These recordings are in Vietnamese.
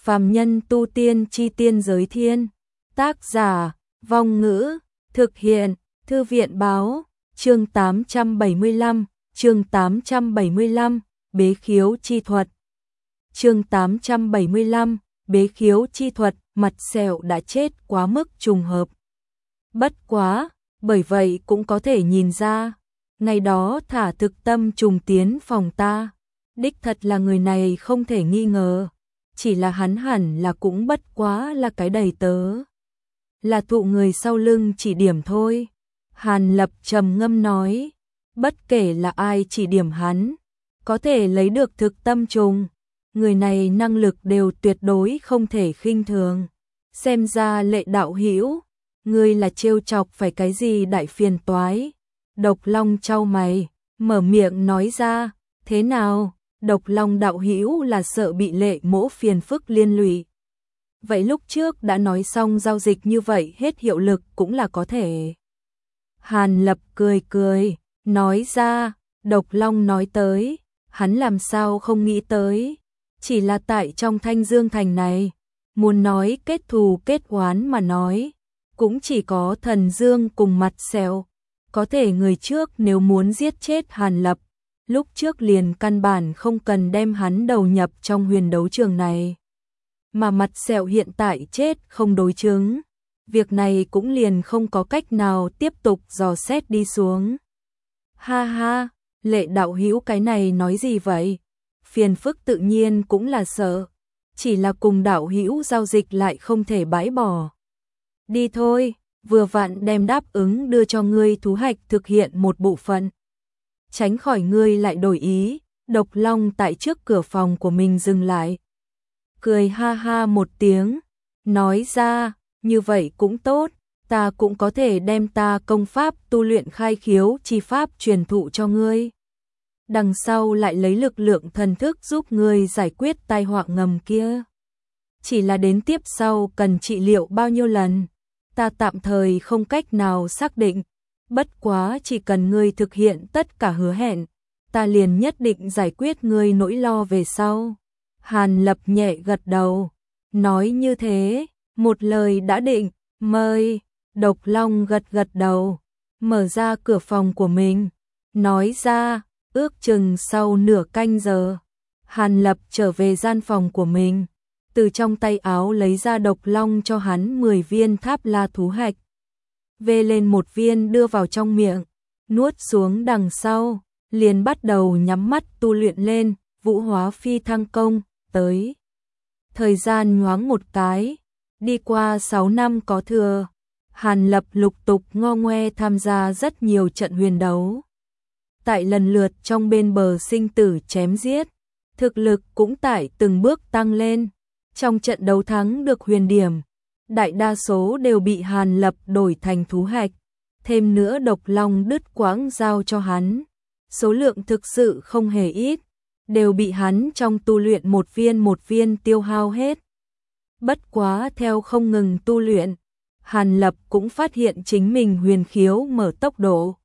Phàm nhân tu tiên chi tiên giới thiên. Tác giả, Vong Ngữ, thực hiện, Thư viện báo, chương 875, chương 875, bế khiếu chi thuật. Chương 875, bế khiếu chi thuật, mặt sẹo đã chết quá mức trùng hợp. Bất quá, bởi vậy cũng có thể nhìn ra, ngày đó thả thực tâm trùng tiến phòng ta, đích thật là người này không thể nghi ngờ, chỉ là hắn hẳn là cũng bất quá là cái đầy tớ, là thụ người sau lưng chỉ điểm thôi. Hàn Lập trầm ngâm nói, bất kể là ai chỉ điểm hắn, có thể lấy được thực tâm trùng, người này năng lực đều tuyệt đối không thể khinh thường. Xem ra Lệ đạo hữu, ngươi là trêu chọc phải cái gì đại phiền toái. Độc Long chau mày, mở miệng nói ra, thế nào? Độc Long đạo hữu là sợ bị Lệ mỗ phiền phức liên lụy. Vậy lúc trước đã nói xong giao dịch như vậy hết hiệu lực cũng là có thể. Hàn Lập cười cười, nói ra, Độc Long nói tới, hắn làm sao không nghĩ tới, chỉ là tại trong Thanh Dương thành này, muốn nói kết thù kết oán mà nói, cũng chỉ có Thần Dương cùng Mặt Sẹo, có thể người trước nếu muốn giết chết Hàn Lập, lúc trước liền căn bản không cần đem hắn đầu nhập trong huyền đấu trường này. Mà Mặt Sẹo hiện tại chết không đối chứng, việc này cũng liền không có cách nào tiếp tục dò xét đi xuống. Ha ha, Lệ đạo hữu cái này nói gì vậy? Phiền phức tự nhiên cũng là sợ, chỉ là cùng đạo hữu giao dịch lại không thể bãi bỏ. Đi thôi, vừa vặn đem đáp ứng đưa cho ngươi thú hạch thực hiện một bộ phận. Tránh khỏi ngươi lại đổi ý. Độc Long tại trước cửa phòng của mình dừng lại, cười ha ha một tiếng, nói ra, như vậy cũng tốt, ta cũng có thể đem ta công pháp tu luyện khai khiếu chi pháp truyền thụ cho ngươi. Đằng sau lại lấy lực lượng thần thức giúp ngươi giải quyết tai họa ngầm kia. Chỉ là đến tiếp sau cần trị liệu bao nhiêu lần, ta tạm thời không cách nào xác định, bất quá chỉ cần ngươi thực hiện tất cả hứa hẹn, ta liền nhất định giải quyết ngươi nỗi lo về sau. Hàn Lập nhẹ gật đầu, nói như thế, một lời đã định, mời. Độc Long gật gật đầu, mở ra cửa phòng của mình, nói ra, ước chừng sau nửa canh giờ, Hàn Lập trở về gian phòng của mình, từ trong tay áo lấy ra Độc Long cho hắn 10 viên tháp la thú hạch. Vê lên một viên đưa vào trong miệng, nuốt xuống đằng sau, liền bắt đầu nhắm mắt tu luyện lên, vũ hóa phi thăng công, tới. Thời gian nhoáng một cái, đi qua 6 năm có thừa, Hàn Lập lục tục ngo ngoe tham gia rất nhiều trận huyền đấu. Tại lần lượt trong bên bờ sinh tử chém giết, thực lực cũng tại từng bước tăng lên. Trong trận đấu thắng được huyền điểm, đại đa số đều bị Hàn Lập đổi thành thú hạch, thêm nữa Độc Long đứt quãng giao cho hắn. Số lượng thực sự không hề ít, đều bị hắn trong tu luyện một viên tiêu hao hết. Bất quá theo không ngừng tu luyện, Hàn Lập cũng phát hiện chính mình huyền khiếu mở tốc độ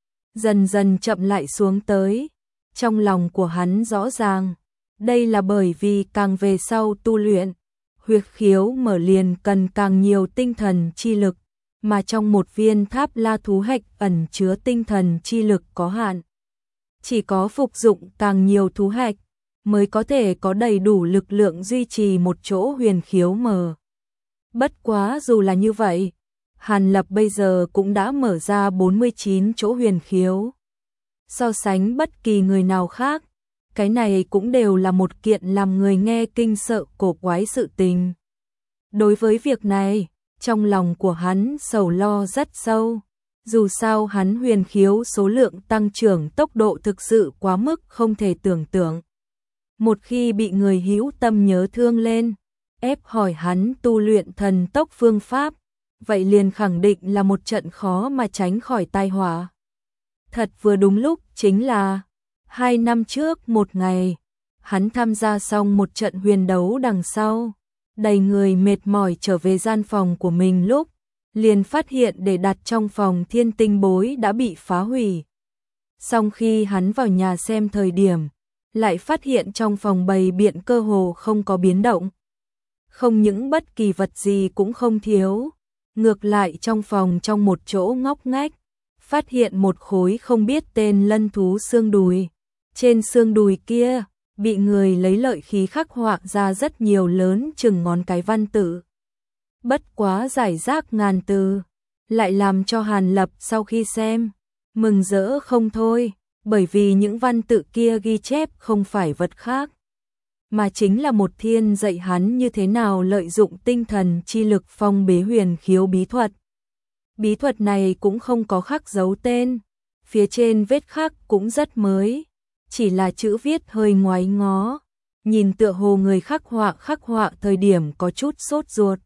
dần dần chậm lại xuống tới. Trong lòng của hắn rõ ràng, đây là bởi vì càng về sau tu luyện, huyệt khiếu mở liền cần càng nhiều tinh thần chi lực, mà trong một viên tháp la thú hạch ẩn chứa tinh thần chi lực có hạn. Chỉ có phục dụng càng nhiều thú hạch, mới có thể có đầy đủ lực lượng duy trì một chỗ huyền khiếu mở. Bất quá dù là như vậy, Hàn Lập bây giờ cũng đã mở ra 49 chỗ huyền khiếu. So sánh bất kỳ người nào khác, cái này cũng đều là một kiện làm người nghe kinh sợ cổ quái sự tình. Đối với việc này, trong lòng của hắn sầu lo rất sâu. Dù sao hắn huyền khiếu số lượng tăng trưởng tốc độ thực sự quá mức không thể tưởng tượng. Một khi bị người hữu tâm nhớ thương lên, ép hỏi hắn tu luyện thần tốc phương pháp, vậy liền khẳng định là một trận khó mà tránh khỏi tai họa. Thật vừa đúng lúc chính là 2 năm trước một ngày, hắn tham gia xong một trận huyền đấu đằng sau, đầy người mệt mỏi trở về gian phòng của mình lúc, liền phát hiện để đặt trong phòng thiên tinh bối đã bị phá hủy. Sau khi hắn vào nhà xem thời điểm, lại phát hiện trong phòng bày biện cơ hồ không có biến động. không những bất kỳ vật gì cũng không thiếu. Ngược lại trong phòng trong một chỗ ngóc ngách, phát hiện một khối không biết tên lân thú xương đùi. Trên xương đùi kia, bị người lấy lợi khí khắc họa ra rất nhiều lớn chừng ngón cái văn tự. Bất quá giải rác ngàn từ, lại làm cho Hàn Lập sau khi xem, mừng rỡ không thôi, bởi vì những văn tự kia ghi chép không phải vật khác, mà chính là một thiên dạy hắn như thế nào lợi dụng tinh thần chi lực phong bế huyền khiếu bí thuật. Bí thuật này cũng không có khắc dấu tên, phía trên vết khắc cũng rất mới, chỉ là chữ viết hơi ngoáy ngó, nhìn tựa hồ người khắc họa thời điểm có chút sốt ruột.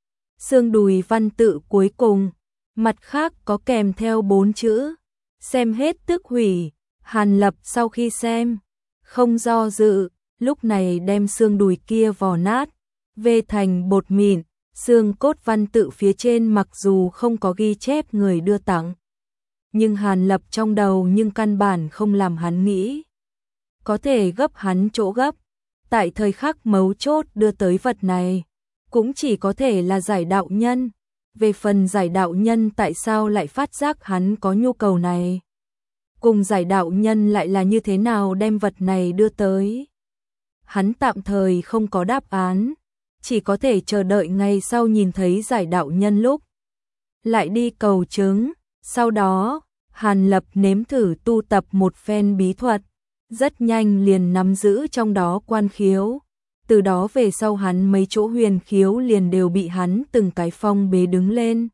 Xương đùi văn tự cuối cùng, mặt khác có kèm theo 4 chữ, xem hết tức hủy. Hàn Lập sau khi xem, không do dự, lúc này đem xương đùi kia vò nát, về thành bột mịn. Xương cốt văn tự phía trên mặc dù không có ghi chép người đưa tặng, nhưng Hàn Lập trong đầu nhưng căn bản không làm hắn nghĩ. Có thể gấp hắn chỗ gấp, tại thời khắc mấu chốt đưa tới vật này, cũng chỉ có thể là giải đạo nhân. Về phần giải đạo nhân tại sao lại phát giác hắn có nhu cầu này, cùng giải đạo nhân lại là như thế nào đem vật này đưa tới, hắn tạm thời không có đáp án, chỉ có thể chờ đợi ngày sau nhìn thấy giải đạo nhân lúc lại đi cầu chứng. Sau đó, Hàn Lập nếm thử tu tập một phen bí thuật, rất nhanh liền nắm giữ trong đó quan khiếu. Từ đó về sau hắn mấy chỗ huyền khiếu liền đều bị hắn từng cái phong bế đứng lên.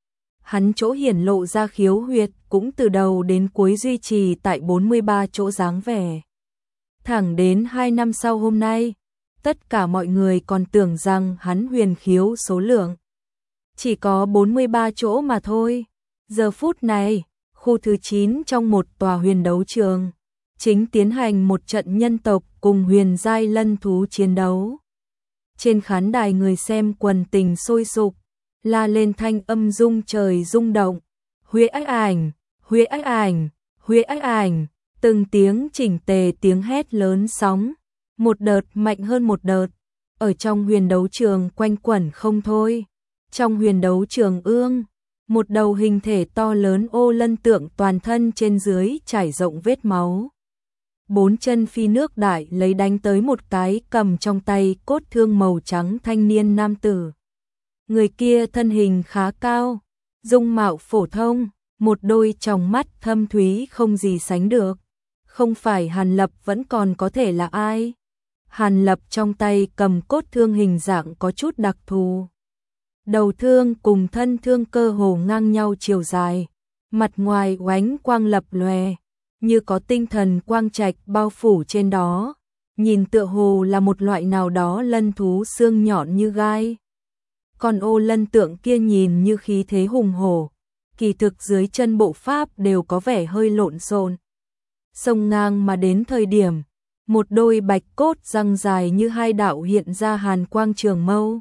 Hắn chỗ hiển lộ ra khiếu huyệt cũng từ đầu đến cuối duy trì tại 43 chỗ dáng vẻ. Thẳng đến 2 năm sau hôm nay, tất cả mọi người còn tưởng rằng hắn huyền khiếu số lượng chỉ có 43 chỗ mà thôi. Giờ phút này, khu thứ 9 trong một tòa huyền đấu trường, chính tiến hành một trận nhân tộc cùng huyền giai lân thú chiến đấu. Trên khán đài người xem quần tình sôi sục, la lên thanh âm rung trời rung động. Huyết ách ảnh, huyết ách ảnh, huyết ách ảnh, từng tiếng chỉnh tề tiếng hét lớn sóng, một đợt mạnh hơn một đợt, ở trong huyền đấu trường quanh quẩn không thôi. Trong huyền đấu trường ương, một đầu hình thể to lớn ô lân tượng toàn thân trên dưới trải rộng vết máu. 4 chân phi nước đại lấy đánh tới một cái cầm trong tay cốt thương màu trắng thanh niên nam tử. Người kia thân hình khá cao, dung mạo phổ thông, một đôi tròng mắt thâm thúy không gì sánh được. Không phải Hàn Lập vẫn còn có thể là ai? Hàn Lập trong tay cầm cốt thương hình dạng có chút đặc thù. Đầu thương cùng thân thương cơ hồ ngang nhau chiều dài, mặt ngoài oánh quang lập lòe, như có tinh thần quang trạch bao phủ trên đó, nhìn tựa hồ là một loại nào đó lân thú xương nhọn như gai. Còn ô lân tượng kia nhìn như khí thế hùng hổ, kỳ thực dưới chân bộ pháp đều có vẻ hơi lộn xộn. Sông ngang mà đến thời điểm, một đôi bạch cốt răng dài như hai đạo hiện ra hàn quang trường mâu,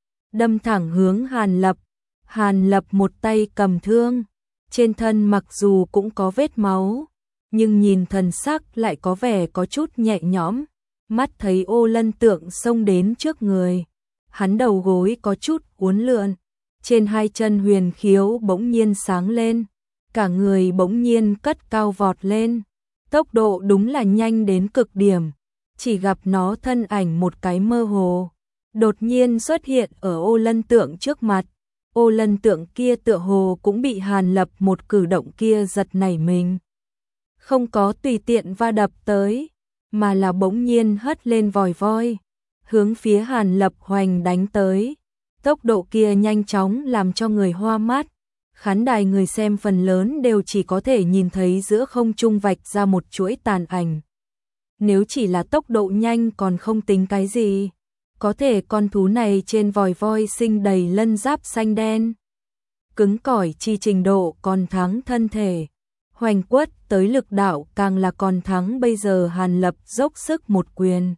đâm thẳng hướng Hàn Lập. Hàn Lập một tay cầm thương, trên thân mặc dù cũng có vết máu, nhưng nhìn thần sắc lại có vẻ có chút nhẹ nhõm. Mắt thấy ô lân tượng xông đến trước người, hắn đầu gối có chút uốn lượn, trên hai chân huyền khiếu bỗng nhiên sáng lên, cả người bỗng nhiên cất cao vọt lên, tốc độ đúng là nhanh đến cực điểm. Chỉ gặp nó thân ảnh một cái mơ hồ, đột nhiên xuất hiện ở ô lân tượng trước mặt. Ô lân tượng kia tựa hồ cũng bị Hàn Lập một cử động kia giật nảy mình, không có tùy tiện va đập tới, mà là bỗng nhiên hất lên vòi voi, hướng phía Hàn Lập hoành đánh tới. Tốc độ kia nhanh chóng làm cho người hoa mắt. Khán đài người xem phần lớn đều chỉ có thể nhìn thấy giữa không trung vạch ra một chuỗi tàn ảnh. Nếu chỉ là tốc độ nhanh còn không tính cái gì, có thể con thú này trên vòi voi sinh đầy lân giáp xanh đen, cứng cỏi chi trình độ còn thắng thân thể, hoành quất tới lực đạo càng là còn thắng bây giờ Hàn Lập dốc sức một quyền.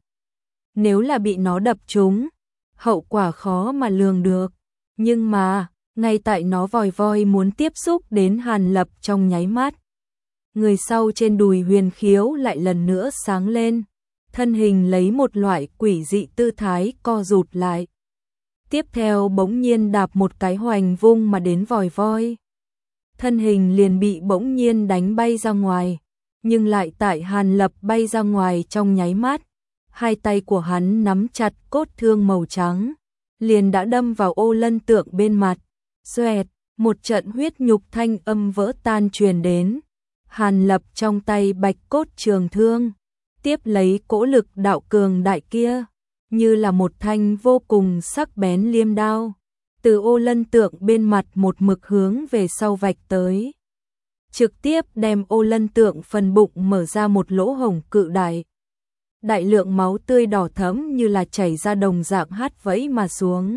Nếu là bị nó đập trúng, hậu quả khó mà lường được. Nhưng mà, ngay tại nó vòi voi muốn tiếp xúc đến Hàn Lập trong nháy mắt, người sau trên đùi huyền khiếu lại lần nữa sáng lên, thân hình lấy một loại quỷ dị tư thái co rụt lại. Tiếp theo bỗng nhiên đạp một cái hoành vung mà đến vòi voi. Thân hình liền bị bỗng nhiên đánh bay ra ngoài, nhưng lại tại Hàn Lập bay ra ngoài trong nháy mắt, hai tay của hắn nắm chặt cốt thương màu trắng, liền đã đâm vào ô lân tượng bên mặt. Xoẹt, một trận huyết nhục thanh âm vỡ tan truyền đến. Hàn Lập trong tay bạch cốt trường thương, tiếp lấy cỗ lực đạo cường đại kia, như là một thanh vô cùng sắc bén liêm đao, từ ô lân tượng bên mặt một mực hướng về sau vạch tới, trực tiếp đem ô lân tượng phần bụng mở ra một lỗ hổng cự đại. Đại lượng máu tươi đỏ thẫm như là chảy ra đồng dạng hát vẫy mà xuống,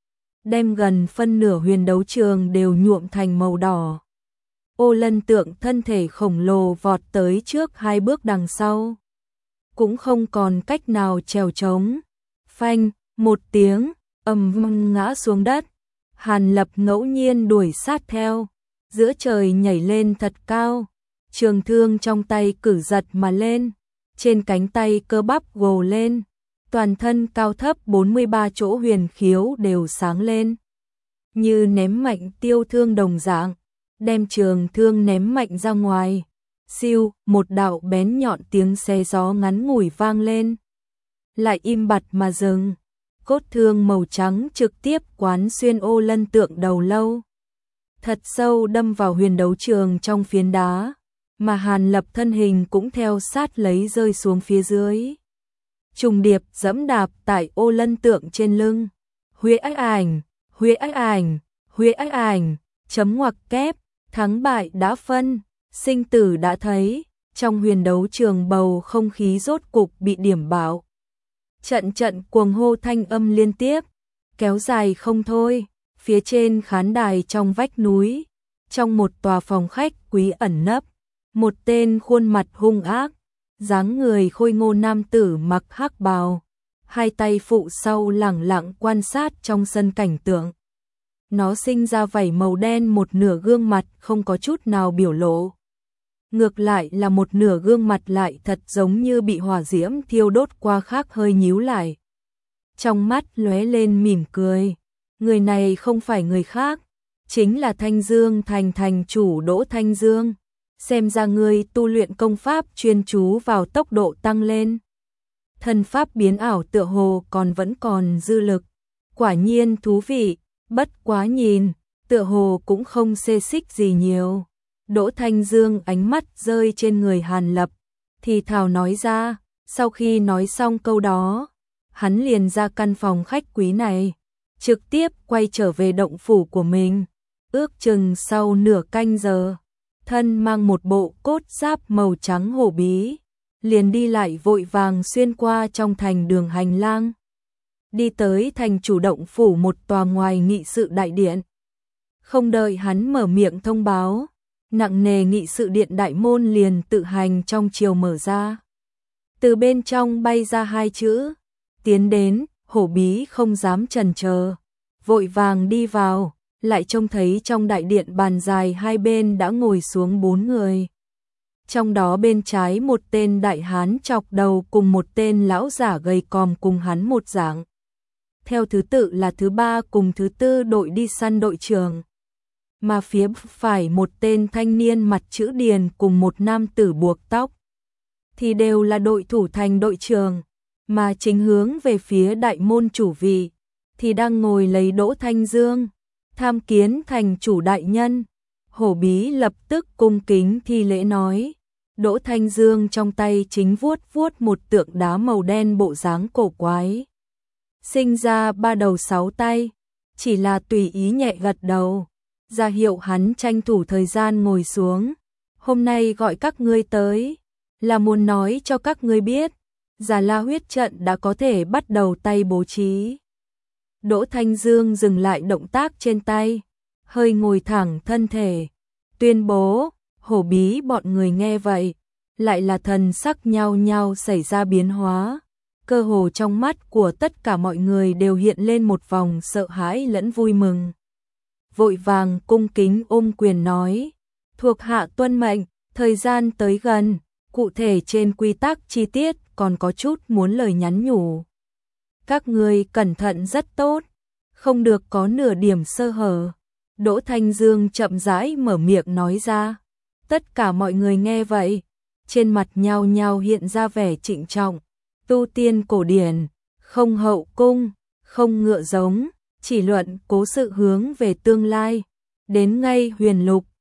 đem gần phân nửa huyền đấu trường đều nhuộm thành màu đỏ. Ô lân tượng thân thể khổng lồ vọt tới trước hai bước đằng sau, cũng không còn cách nào trèo trống. Phanh, một tiếng, ầm vang ngã xuống đất. Hàn Lập ngẫu nhiên đuổi sát theo, giữa trời nhảy lên thật cao, trường thương trong tay cử giật mà lên, trên cánh tay cơ bắp gồ lên, toàn thân cao thấp 43 chỗ huyền khiếu đều sáng lên, như ném mạnh tiêu thương đồng dạng, đem trường thương ném mạnh ra ngoài. Siêu, một đạo bén nhọn tiếng xé gió ngắn ngủi vang lên, lại im bặt mà dừng. Cốt thương màu trắng trực tiếp quán xuyên ô lân tượng đầu lâu, thật sâu đâm vào huyền đấu trường trong phiến đá, mà Hàn Lập thân hình cũng theo sát lấy rơi xuống phía dưới, trùng điệp dẫm đạp tại ô lân tượng trên lưng. Huyết ách ảnh, huyết ách ảnh, huyết ách ảnh, chấm ngoặc kép, thắng bại đã phân, sinh tử đã thấy. Trong huyền đấu trường bầu không khí rốt cục bị điểm bạo. Trận trận cuồng hô thanh âm liên tiếp, kéo dài không thôi. Phía trên khán đài trong vách núi, trong một tòa phòng khách quý ẩn nấp, một tên khuôn mặt hung ác, dáng người khôi ngô nam tử mặc hắc bào, hai tay phụ sau lẳng lặng quan sát trong sân cảnh tượng. Nó sinh ra vảy màu đen, một nửa gương mặt không có chút nào biểu lộ, ngược lại là một nửa gương mặt lại thật giống như bị hỏa diễm thiêu đốt qua, khác hơi nhíu lại. Trong mắt lóe lên mỉm cười. Người này không phải người khác, chính là Thanh Dương Thành thành chủ Đỗ Thanh Dương. Xem ra ngươi tu luyện công pháp chuyên chú vào tốc độ tăng lên. Thần pháp biến ảo tựa hồ vẫn còn dư lực. Quả nhiên thú vị, bất quá nhìn, tựa hồ cũng không xê xích gì nhiều. Đỗ Thanh Dương ánh mắt rơi trên người Hàn Lập, thì thào nói ra. Sau khi nói xong câu đó, hắn liền ra căn phòng khách quý này, trực tiếp quay trở về động phủ của mình. Ước chừng sau nửa canh giờ, thân mang một bộ cốt giáp màu trắng hổ bí, liền đi lại vội vàng xuyên qua trong thành đường hành lang, đi tới thành chủ động phủ, một tòa ngoài nghị sự đại điện. Không đợi hắn mở miệng thông báo, nặng nề nghị sự điện đại môn liền tự hành trong chiều mở ra. Từ bên trong bay ra hai chữ, tiến đến. Hổ bí không dám chần chờ, vội vàng đi vào, lại trông thấy trong đại điện bàn dài hai bên đã ngồi xuống 4 người. Trong đó bên trái một tên đại hán chọc đầu cùng một tên lão giả gầy còm cùng hắn một dạng. Theo thứ tự là thứ ba cùng thứ tư đội đi săn đội trưởng. Mà phía phải một tên thanh niên mặt chữ điền cùng một nam tử buộc tóc, thì đều là đội thủ thành đội trưởng. Mà chính hướng về phía đại môn chủ vị, thì đang ngồi lấy Đỗ Thanh Dương, tham kiến thành chủ đại nhân. Hổ bí lập tức cung kính thi lễ nói. Đỗ Thanh Dương trong tay chính vuốt vuốt một tượng đá màu đen bộ dáng cổ quái, sinh ra 3 đầu 6 tay, chỉ là tùy ý nhẹ gật đầu, ra hiệu hắn tranh thủ thời gian ngồi xuống. Hôm nay gọi các ngươi tới, là muốn nói cho các ngươi biết, Già La huyết trận đã có thể bắt đầu tay bố trí. Đỗ Thanh Dương dừng lại động tác trên tay, hơi ngồi thẳng thân thể, tuyên bố. Hổ bí bọn người nghe vậy, lại là thần sắc nhao nhao xảy ra biến hóa. Cơ hồ trong mắt của tất cả mọi người đều hiện lên một vòng sợ hãi lẫn vui mừng. Vội vàng cung kính ôm quyền nói, thuộc hạ tuân mệnh, thời gian tới gần, cụ thể trên quy tắc chi tiết còn có chút muốn lời nhắn nhủ. Các ngươi cẩn thận rất tốt, không được có nửa điểm sơ hở. Đỗ Thanh Dương chậm rãi mở miệng nói ra. Tất cả mọi người nghe vậy, trên mặt nhao nhao hiện ra vẻ trịnh trọng. Tu tiên cổ điển, không hậu cung, không ngựa giống, chỉ luận cố sự hướng về tương lai. Đến ngay huyền lục,